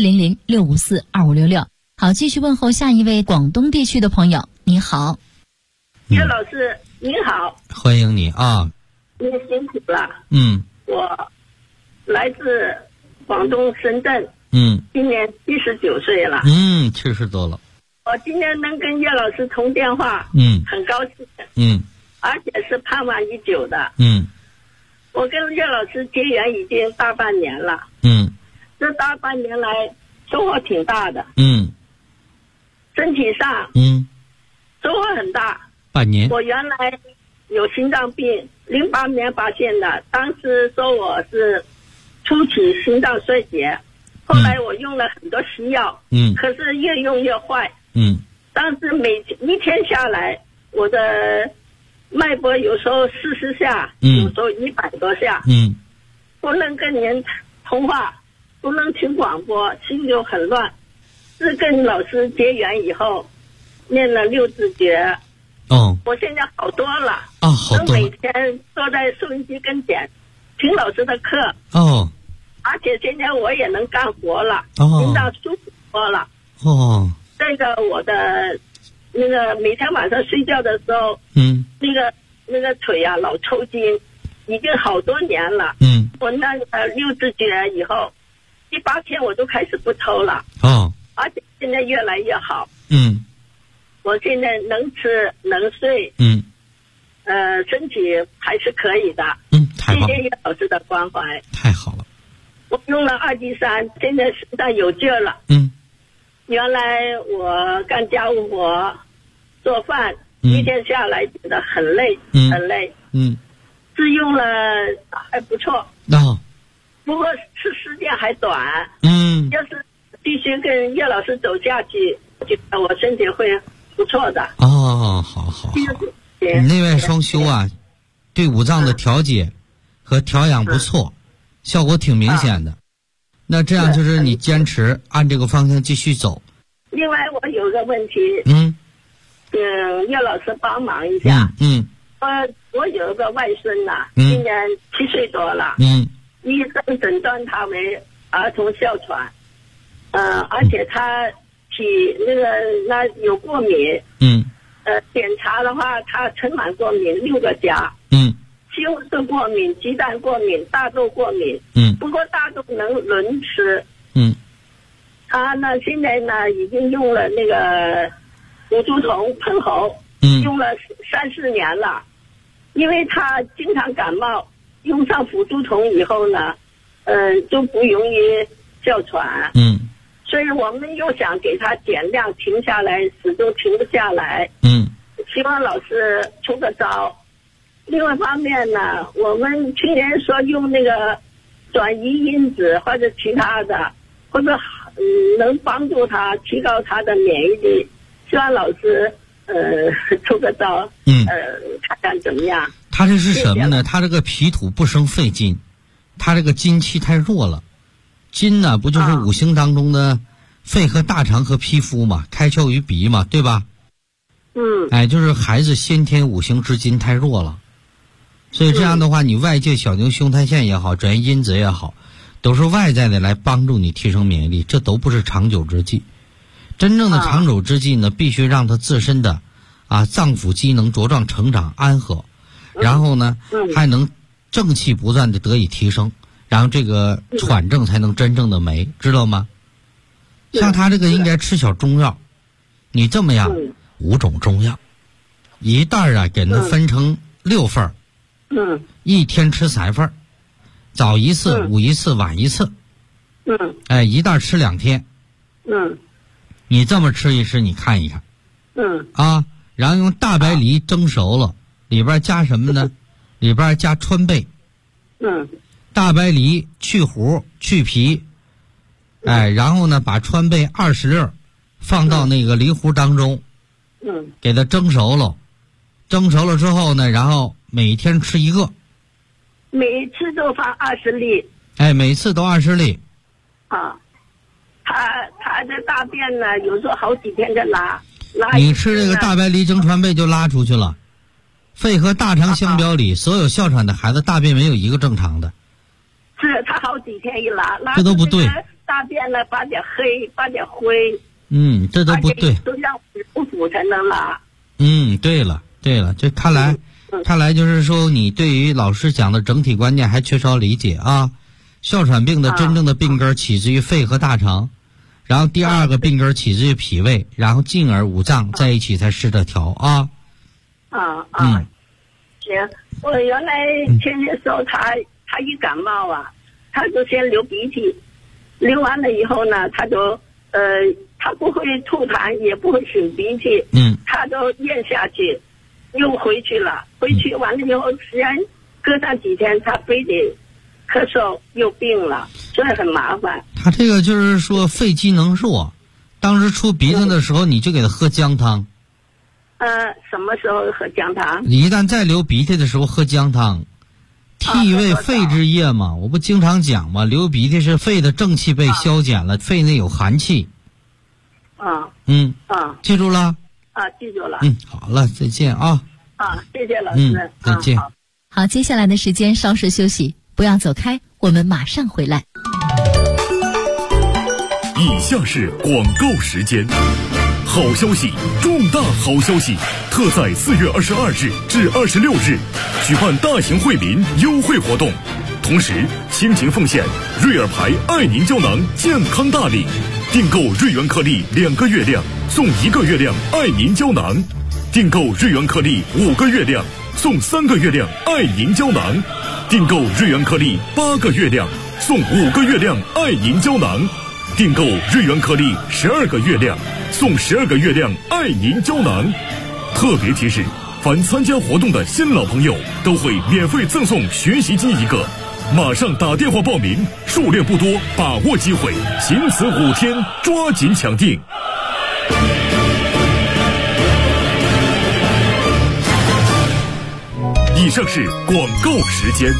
S3: 400-654-2566。好，继续问候下一位广东地区的朋友。你好，
S6: 叶老师，您好，
S4: 欢迎你啊！
S6: 您辛苦了。我来自广东深圳。今年79岁了。
S4: 70多了。
S6: 我今天能跟叶老师通电话，很高兴。而且是盼望已久的。我跟叶老师结缘已经大半年了。这大半年来收获挺大的。身体上收获很大。
S4: 半年。
S6: 我原来有心脏病，08年发现的，当时说我是初期心脏衰竭，后来我用了很多西药，可是越用越坏。当时每一天下来，我的脉搏有时候40下，有时候100多下。不能跟人通话，不能听广播，心就很乱。是跟老师结缘以后，念了6字诀。我现在好多了。
S4: 好多了。
S6: 每天坐在收音机跟前听老师的课。而且现在我也能干活了。心脏舒服多了。这个我的那个每天晚上睡觉的时候，那个腿老抽筋，已经好多年了。我那个6字诀以后，第8天我就开始不抽了。而且现在越来越好。我现在能吃能睡。身体还是可以的。
S4: 太好了。
S6: 谢谢叶老师的关怀。
S4: 太好了。
S6: 我用了2剂3，现在身上有劲儿了。原来我干家务活做饭，一天下来觉得很累，很累。试用了还不错。不过是时间还短。要是继续跟叶老师走下去，觉得我身体会不错的。
S4: 好。你内外双修对五脏的调节和调养不错，效果挺明显的。那这样就是你坚持按这个方向继续走。
S6: 另外我有个问题，叶老师帮忙一下。我有一个外孙今年7岁多了。医生诊断他为儿童哮喘。而且他那有过敏。检查的话，他尘螨过敏6个加。西红柿过敏、鸡蛋过敏、大豆过敏。不过大豆能轮吃。他现在已经用了那个辅助酮喷喉，用了3-4年了。因为他经常感冒，用上辅助酮以后呢，就不容易哮喘。所以我们又想给他减量，停下来始终停不下来。希望老师出个招。另外一方面呢，我们去年说用那个转移因子或者其他的，或者能帮助他提高他的免疫力。希望老师出个招，看看怎么样。
S4: 他这是什么呢？他这个脾土不生肺金，他这个金气太弱了。金呢，不就是五行当中的肺和大肠和皮肤嘛，开窍于鼻嘛，对吧？就是孩子先天五行之金太弱了，所以这样的话，你外界小牛胸肽线也好，转移因子也好，都是外在的来帮助你提升免疫力，这都不是长久之计。真正的长久之计呢，必须让他自身的脏腑机能茁壮成长安和，然后呢还能正气不断的得以提升，然后这个喘症才能真正的没，知道吗？像他这个应该吃小中药，你这么样5种中药，一袋给他分成6份，一天吃3份，早一次，午一次，晚一次，一袋吃2天，你这么吃一吃，你看一看，然后用大白梨蒸熟了，里边加什么呢？里边加川贝，大白梨去核去皮，然后呢把川贝20粒放到那个梨核当中，给它蒸熟了，蒸熟了之后呢，然后每天吃1个，
S6: 每次都放20粒，
S4: 每次都20粒，
S6: 他的大便呢，有时候好几天的拉。
S4: 你吃这个大白梨蒸川贝就拉出去了。肺和大肠相表里，所有哮喘的孩子大便没有一个正常的。
S6: 是他好几天一拉
S4: 这都不对。
S6: 大便呢，把点黑，把点灰。
S4: 这都不对。
S6: 都要不腐才能拉。
S4: 对了，这看来就是说，你对于老师讲的整体观念还缺少理解啊。哮喘病的真正的病根起自于肺和大肠，然后第2个病根起自于脾胃，然后进而5脏在一起才失着调啊。
S6: 行，我原来前些时候他一感冒他就先流鼻涕，流完了以后呢，他就他不会吐痰，也不会擤鼻涕，他都咽下去，又回去了，回去完了以后，虽然隔上几天，他非得咳嗽又病了，所以很麻烦。
S4: 他这个就是说肺机能弱，当时出鼻涕的时候，你就给他喝姜汤。
S6: 什么时候喝姜汤？
S4: 你一旦再流鼻涕的时候喝姜汤，涕为肺之液嘛，我不经常讲吗？流鼻涕是肺的正气被消减了，肺内有寒气。记住了？
S6: 记住了。
S4: 好了，再见啊。
S6: 谢谢老师。
S4: 再见。
S3: 好，接下来的时间稍事休息，不要走开，我们马上回来。
S1: 以下是广告时间。好消息，重大好消息！特在4月22日至26日举办大型惠民优惠活动，同时倾情奉献瑞尔牌爱凝胶囊健康大礼，订购瑞元颗粒2个月亮送1个月亮爱凝胶囊，订购瑞元颗粒5个月亮送3个月亮爱凝胶囊，订购瑞元颗粒8个月亮送5个月亮爱凝胶囊，订购瑞元颗粒12个月亮送12个月亮爱凝胶囊。特别提示，凡参加活动的新老朋友都会免费赠送学习机1个，马上打电话报名，数量不多，把握机会，仅此5天，抓紧抢订。以上是广告时间。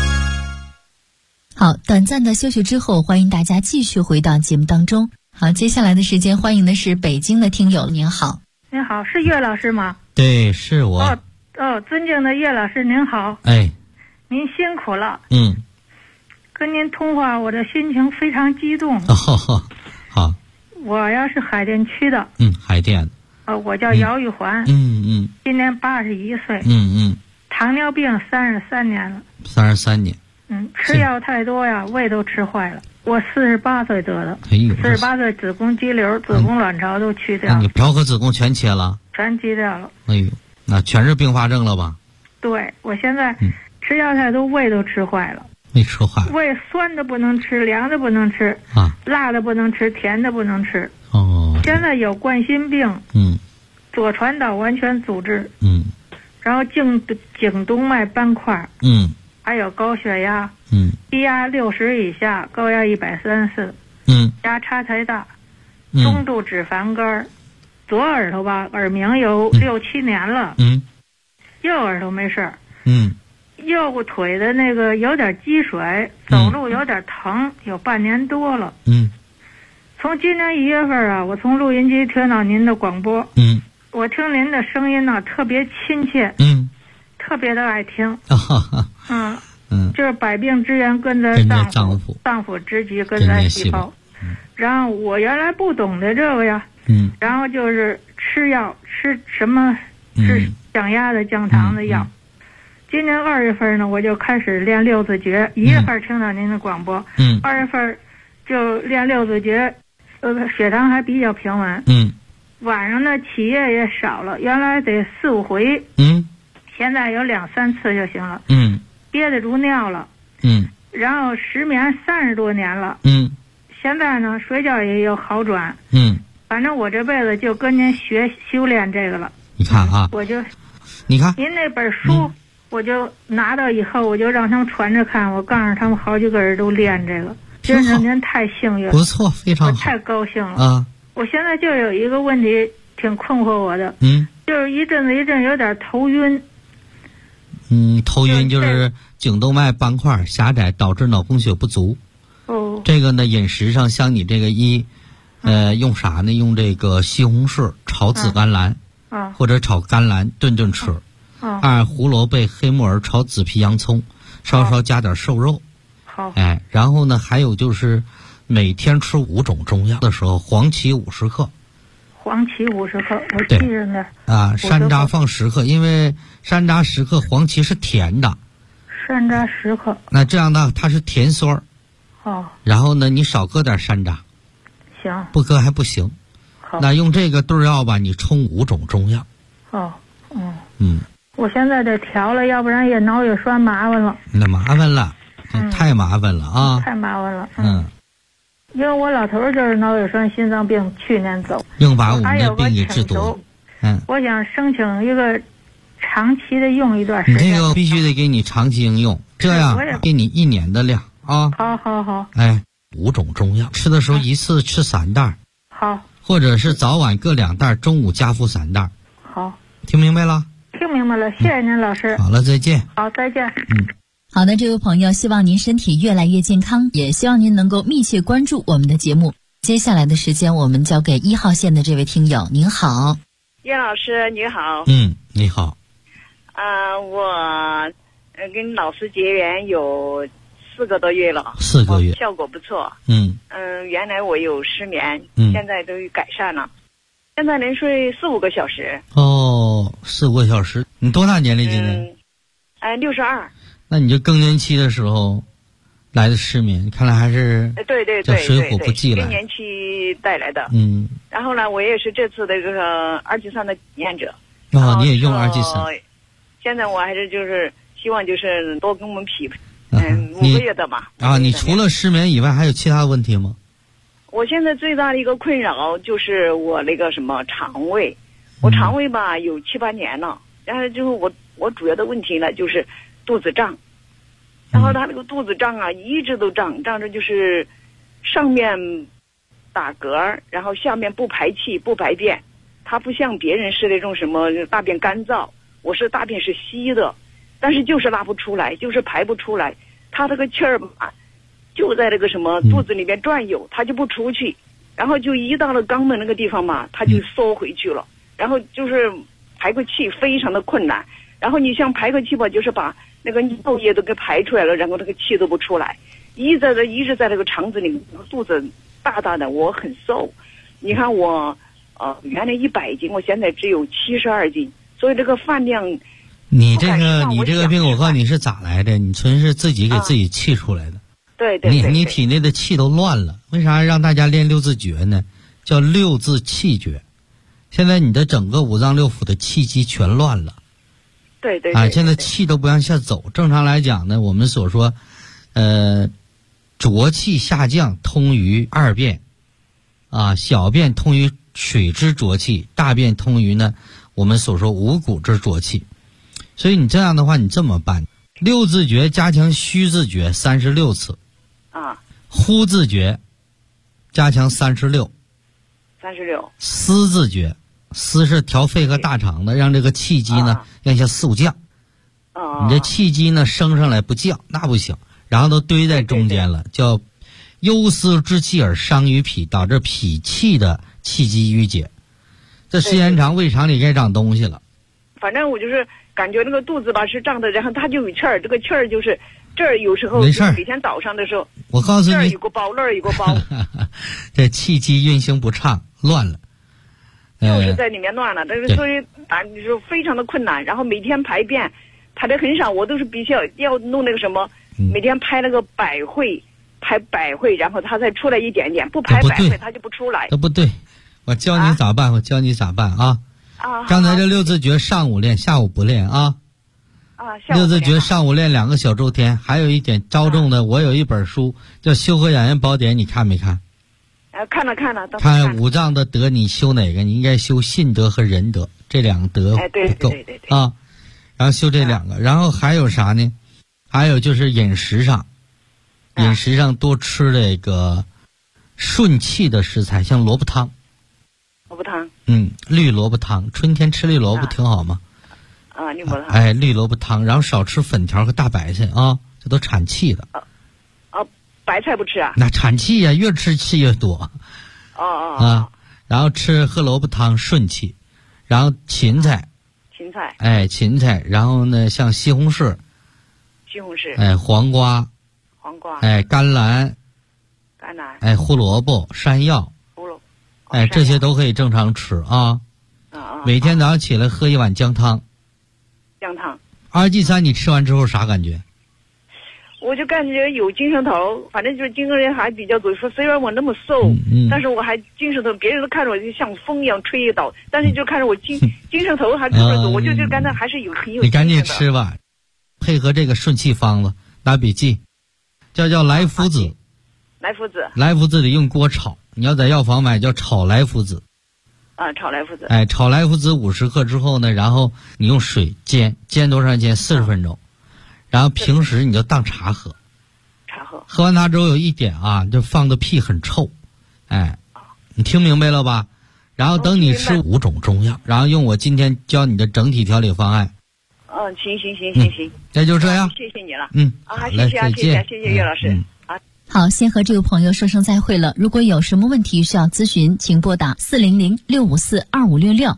S3: 好，短暂的休息之后，欢迎大家继续回到节目当中。好，接下来的时间欢迎的是北京的听友，您好。
S7: 您好，是岳老师吗？
S4: 对，是我。
S7: 尊敬的岳老师您好。您辛苦了。跟您通话，我的心情非常激动。
S4: 好。
S7: 我要是海淀区的。
S4: 海淀。
S7: 我叫姚玉环。今年81岁。糖尿病33年了。
S4: 33年。
S7: 吃药太多呀，胃都吃坏了。我48岁得的，48岁子宫肌瘤、子宫卵巢都去掉了。
S4: 你腰和子宫全切了？
S7: 全切掉了。
S4: 那全是并发症了吧？
S7: 对，我现在吃药太多，胃都吃坏了。
S4: 胃吃坏了。
S7: 胃酸的不能吃，凉的不能吃，辣的不能吃，甜的不能吃。现在有冠心病，左传导完全阻滞，然后颈动脉斑块， 还有高血压，低压60以下，高压134，压差太大，中度脂肪肝，左耳朵吧耳鸣有6、7年了，右耳朵没事儿，右腿的那个有点积水，走路有点疼，有半年多了，从今年1月份啊，我从录音机听到您的广播，我听您的声音呢特别亲切，特别的爱听，就是百病之源根在脏腑，脏腑之疾根在细胞。然后我原来不懂得这个呀，然后就是吃药，吃什么是降压的、降糖的药。今年2月份呢，我就开始练六字诀。1月份听到您的广播，2月份就练六字诀，血糖还比较平稳。晚上呢起夜也少了，原来得4、5回，现在有2、3次就行了。憋得住尿了。然后失眠30多年了。现在呢睡觉也有好转。反正我这辈子就跟您修炼这个了。
S4: 你看啊，
S7: 我就，
S4: 你看
S7: 您那本书，我就拿到以后，我就让他们传着看。我告诉他们好几个人都练这个，真是您太幸运了，
S4: 不错，非常好，
S7: 我太高兴了啊！我现在就有一个问题挺困惑我的，就是一阵有点头晕。
S4: 头晕就是颈动脉斑块狭窄导致脑供血不足。这个呢，饮食上像你这个用啥呢？用这个西红柿炒紫甘蓝，或者炒甘蓝炖吃。2胡萝卜、黑木耳炒紫皮洋葱，稍稍加点瘦肉。
S7: 好。
S4: 然后呢，还有就是每天吃5种中药的时候，黄芪50克。
S7: 黄芪50克，我记着呢。
S4: 山楂放10克，因为山楂10克，黄芪是甜的。
S7: 山楂10克。
S4: 那这样呢，它是甜酸儿。然后呢，你少搁点山楂。
S7: 行。
S4: 不搁还不行。好。那用这个对药吧，你冲5种中药。
S7: 我现在得调了，要不然也脑血栓麻烦了。
S4: 那麻烦了，太麻烦了啊！
S7: 太麻烦了。因为我老头就是脑血栓、心脏病，去年走。
S4: 硬把我们的病给治多。
S7: 我想申请一个长期的用一段时间。
S4: 你这个必须得给你长期应用，这样给你1年的量啊。
S7: 好。
S4: 5种中药，吃的时候一次吃3袋。
S7: 好。
S4: 或者是早晚各2袋，中午加服3袋。
S7: 好。
S4: 听明白了？
S7: 听明白了，谢谢您老师。
S4: 好了，再见。
S7: 好，再见。
S3: 好的，这位朋友，希望您身体越来越健康，也希望您能够密切关注我们的节目。接下来的时间，我们交给1号线的这位听友。您好，
S8: 叶老师，你好。
S4: 你好。
S8: 我跟老师结缘有4个多月了
S4: ，4个月，
S8: 效果不错。原来我有失眠，现在都改善了，现在能睡4、5个小时。
S4: 4、5个小时。你多大年龄今年
S8: ？62。
S4: 那你就更年期的时候来的失眠，看来还是
S8: 对
S4: 叫水火不济来，
S8: 更年期带来的。然后呢，我也是这次的这个二级酸的体验者。
S4: 你也用二级酸？
S8: 现在我还是就是希望就是多跟我们匹配。5个月的嘛。
S4: 你除了失眠以外，还有其他问题吗？
S8: 我现在最大的一个困扰就是我那个什么肠胃，我肠胃吧有7、8年了，然后就是我主要的问题呢就是肚子胀，然后他那个肚子胀啊，一直都胀着，就是上面打嗝，然后下面不排气不排便。它不像别人是那种什么大便干燥，我是大便是稀的，但是就是拉不出来，就是排不出来。它这个气儿嘛就在那个什么肚子里面转悠，它就不出去，然后就一到了肛门那个地方嘛，它就缩回去了，然后就是排个气非常的困难。然后你像排个气吧，就是把那个尿液都给排出来了，然后那个气都不出来，一直在那个肠子里面，肚子大大的，我很瘦。你看我原来100斤，我现在只有72斤，所以这个饭量。
S4: 你这个病，我告诉你是咋来的？你纯是自己给自己气出来的。
S8: 对。
S4: 你体内的气都乱了。为啥让大家练6字诀呢？叫6字气诀。现在你的整个5脏6腑的气机全乱了。
S8: 对。
S4: 现在气都不往下走。正常来讲呢，我们所说，浊气下降通于2便，小便通于水之浊气，大便通于呢我们所说五谷之浊气。所以你这样的话，你这么办， 6字诀加强虚字诀36次。
S8: 啊。
S4: 呼字诀加强36。
S8: 丝
S4: 字诀，丝是调肺和大肠的，让这个气机呢让下速降。你这气机呢升上来不降，那不行，然后都堆在中间了，叫忧思之气而伤于脾，导致脾气的气机郁结。这时间长，胃肠里该长东西了。
S8: 反正我就是感觉那个肚子吧是胀的，然后它就有气儿，这个气儿就是这儿有时候
S4: 没事，
S8: 每天早上的时候，
S4: 我告诉你，
S8: 这儿有个包，那儿有个包，
S4: 这气机运行不畅，乱了。
S8: 就是在里面乱了，但是所以就是非常的困难。然后每天排便排的很少，我都是必须要弄那个什么，每天排那个百会，排百会，然后它才出来一点点，不排百会它就不出来。
S4: 都不对，我教你咋办，我教你咋办啊！刚才这6字诀上午练，下午不练啊。6字诀上午练2个小周天，还有一点着重的，我有一本书叫《修和养颜宝典》，你看没看？
S8: 看了。
S4: 看五脏的德，你修哪个？你应该修信德和仁德，这2个德不够啊。然后修这2个，然后还有啥呢？还有就是饮食上多吃这个顺气的食材，像萝卜汤。绿萝卜汤，春天吃绿萝卜挺好吗？
S8: 绿萝卜汤。
S4: 绿萝卜汤，然后少吃粉条和大白菜啊，这都产气的。
S8: 白菜不吃啊？
S4: 那产气呀，越吃气越多。然后喝萝卜汤顺气，然后芹菜，然后呢像西红柿，黄瓜，甘蓝，胡萝卜，山药，这些都可以正常吃啊。每天早上起来喝1碗姜汤。2G3你吃完之后啥感觉？
S8: 我就感觉有精神头，反正就是精神还比较足。说虽然我那么瘦，但是我还精神头，别人都看着我就像风一样吹倒，但是就看着我精神头还这么足，我就感觉还是很有。
S4: 你赶紧吃吧，配合这个顺气方子，拿笔记，叫来福子。来福子得用锅炒，你要在药房买叫炒来福子。
S8: 炒来福子。
S4: 炒来福子50克之后呢，然后你用水煎多长时间？40分钟。然后平时你就当茶喝，喝完它之后有一点就放个屁很臭，你听明白了吧？然后等你吃5种中药，然后用我今天教你的整体调理方案。
S8: 行，
S4: 那就这样。
S8: 谢谢你了。
S4: 谢
S8: 谢岳老师。
S3: 好，先和这位朋友说声再会了。如果有什么问题需要咨询，请拨打400-654-2566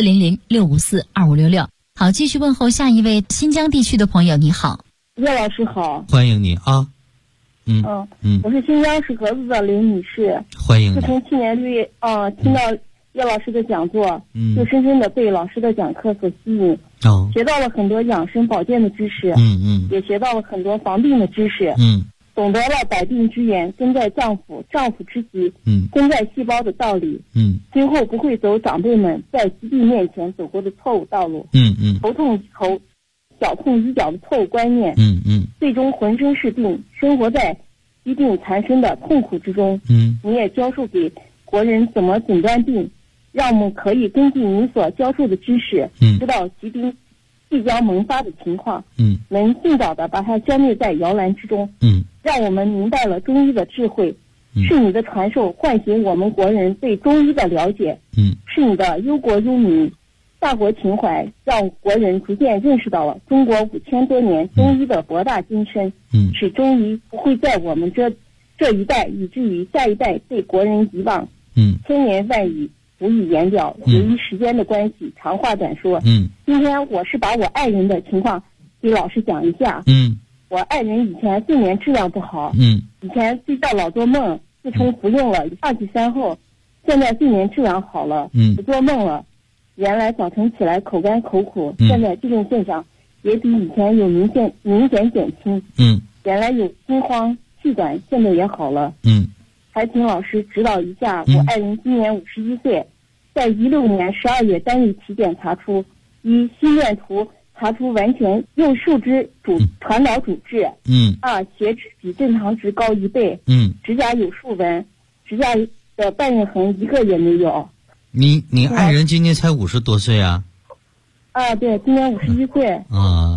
S3: 400-654-2566。好，继续问候下一位新疆地区的朋友。你好，
S9: 岳老师好，
S4: 欢迎你啊。
S9: 我是新疆市河子的林女士，
S4: 欢迎你。
S9: 自从去年6月听到岳老师的讲座，就深深的被老师的讲课所吸引，学到了很多养生保健的知识，也学到了很多防病的知识，懂得了百病之源根在脏腑，脏腑之疾根在细胞的道理，今后不会走长辈们在疾病面前走过的错误道路，头痛医头，脚痛医脚的错误观念，最终浑身是病，生活在疾病缠身的痛苦之中。你也教授给国人怎么诊断病，让我们可以根据你所教授的知识，知道疾病即将萌发的情况，能尽早的把它消灭在摇篮之中，让我们明白了中医的智慧，是你的传授唤醒我们国人对中医的了解，是你的忧国忧民大国情怀，让国人逐渐认识到了中国5000多年中医的博大精深，使中医不会在我们这一代以至于下一代被国人遗忘。千言万语无以言表，由于时间的关系，长话短说。今天我是把我爱人的情况给老师讲一下。我爱人以前睡眠质量不好，以前睡觉老做梦，自从服用了2G3后，现在睡眠质量好了，不做梦了。原来早晨起来口干口苦，现在这种现象也比以前有明显减轻。原来有心慌气短，现在也好了。还请老师指导一下，我爱人今年51岁，在16年12月单日体检查出，以心电图查出完全右树枝传导阻滞。血脂比正常值高1倍。指甲有竖纹，指甲的半月痕一个也没有。
S4: 你爱人今年才50多岁啊？
S9: 对，今年51岁。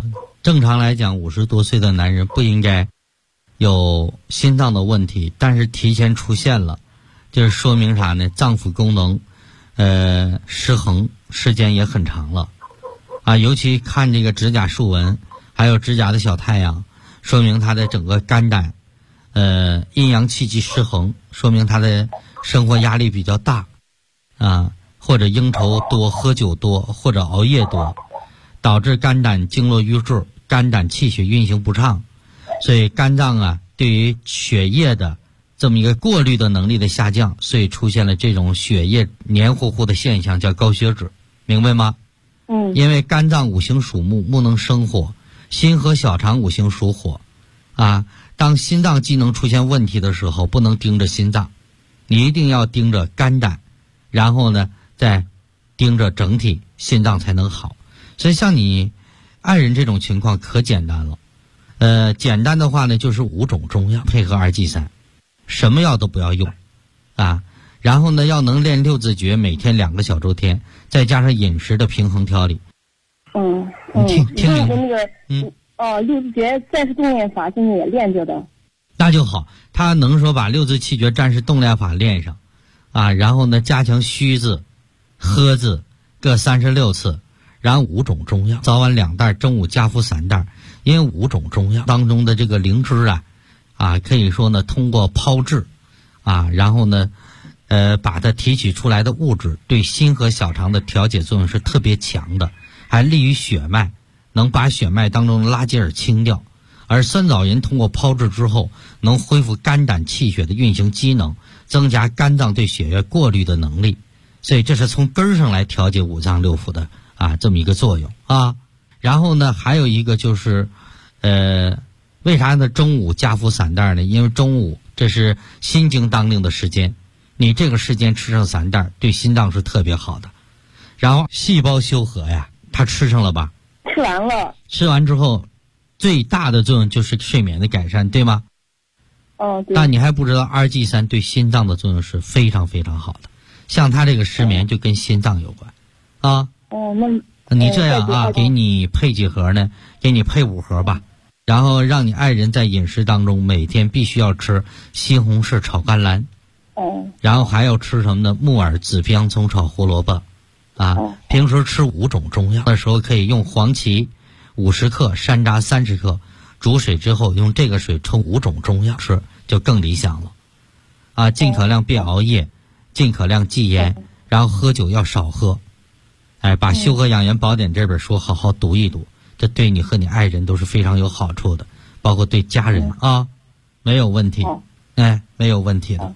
S4: 正常来讲，50多岁的男人不应该有心脏的问题，但是提前出现了，就是说明啥呢？脏腑功能失衡时间也很长了啊。尤其看这个指甲竖纹，还有指甲的小太阳，说明他的整个肝胆阴阳气机失衡，说明他的生活压力比较大啊，或者应酬多、喝酒多，或者熬夜多，导致肝胆经络瘀滞，肝胆气血运行不畅，所以肝脏啊对于血液的这么一个过滤的能力的下降，所以出现了这种血液黏糊糊的现象，叫高血脂，明白吗？因为肝脏五行属木，木能生火，心和小肠五行属火啊。当心脏机能出现问题的时候，不能盯着心脏，你一定要盯着肝胆，然后呢再盯着整体，心脏才能好。所以像你爱人这种情况可简单了，简单的话呢就是5种中药配合2G3，什么药都不要用啊。然后呢要能练6字诀，每天2个小周天，再加上饮食的平衡调理。你听明白？
S9: 6字诀暂时动练法现在也练着的。
S4: 那就好，他能说把6字气诀暂时动练法练上啊，然后呢加强虚字、喝字各36次，然后5种中药，早晚2袋，中午加服3袋。因为5种中药当中的这个灵芝啊可以说呢通过炮制啊，然后呢把它提取出来的物质对心和小肠的调节作用是特别强的，还利于血脉，能把血脉当中的垃圾清掉。而酸枣仁通过炮制之后，能恢复肝胆气血的运行机能，增加肝脏对血液过滤的能力，所以这是从根儿上来调节5脏6腑的这么一个作用啊。然后呢还有一个就是为啥呢中午加服3袋呢？因为中午这是心经当令的时间，你这个时间吃上3袋对心脏是特别好的。然后细胞修和呀，它吃上了吧？
S9: 吃完了。吃
S4: 完之后最大的作用就是睡眠的改善，对吗？
S9: 对。
S4: 但你还不知道2G3对心脏的作用是非常非常好的，像他这个失眠就跟心脏有关啊。那你这样啊，给你配几盒呢？给你配5盒吧，然后让你爱人在饮食当中每天必须要吃西红柿炒甘蓝，然后还要吃什么呢？木耳、紫皮洋葱炒胡萝卜啊。平时吃5种中药的时候，可以用黄芪50克，山楂30克，煮水之后用这个水冲5种中药吃，就更理想了啊。尽可量别熬夜，尽可量忌烟，然后喝酒要少喝。把《修和养颜宝典》这本书好好读一读，这对你和你爱人都是非常有好处的，包括对家人啊，没有问题，没有问题的。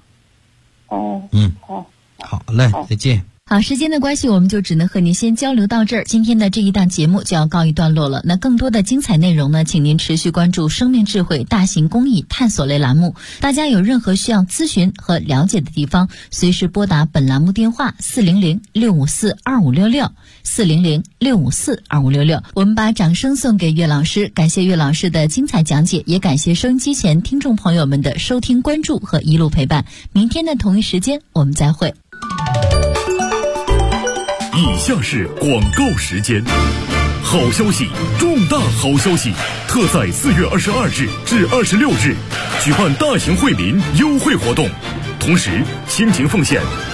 S4: 好嘞，再见。
S3: 好，时间的关系，我们就只能和您先交流到这儿。今天的这一档节目就要告一段落了。那更多的精彩内容呢，请您持续关注生命智慧大型公益探索类栏目。大家有任何需要咨询和了解的地方，随时拨打本栏目电话400-654-2566 400-654-2566。我们把掌声送给岳老师，感谢岳老师的精彩讲解，也感谢收音机前听众朋友们的收听关注和一路陪伴。明天的同一时间我们再会。
S1: 以下是广告时间。好消息，重大好消息！特在4月22日至26日举办大型惠民优惠活动，同时亲情奉献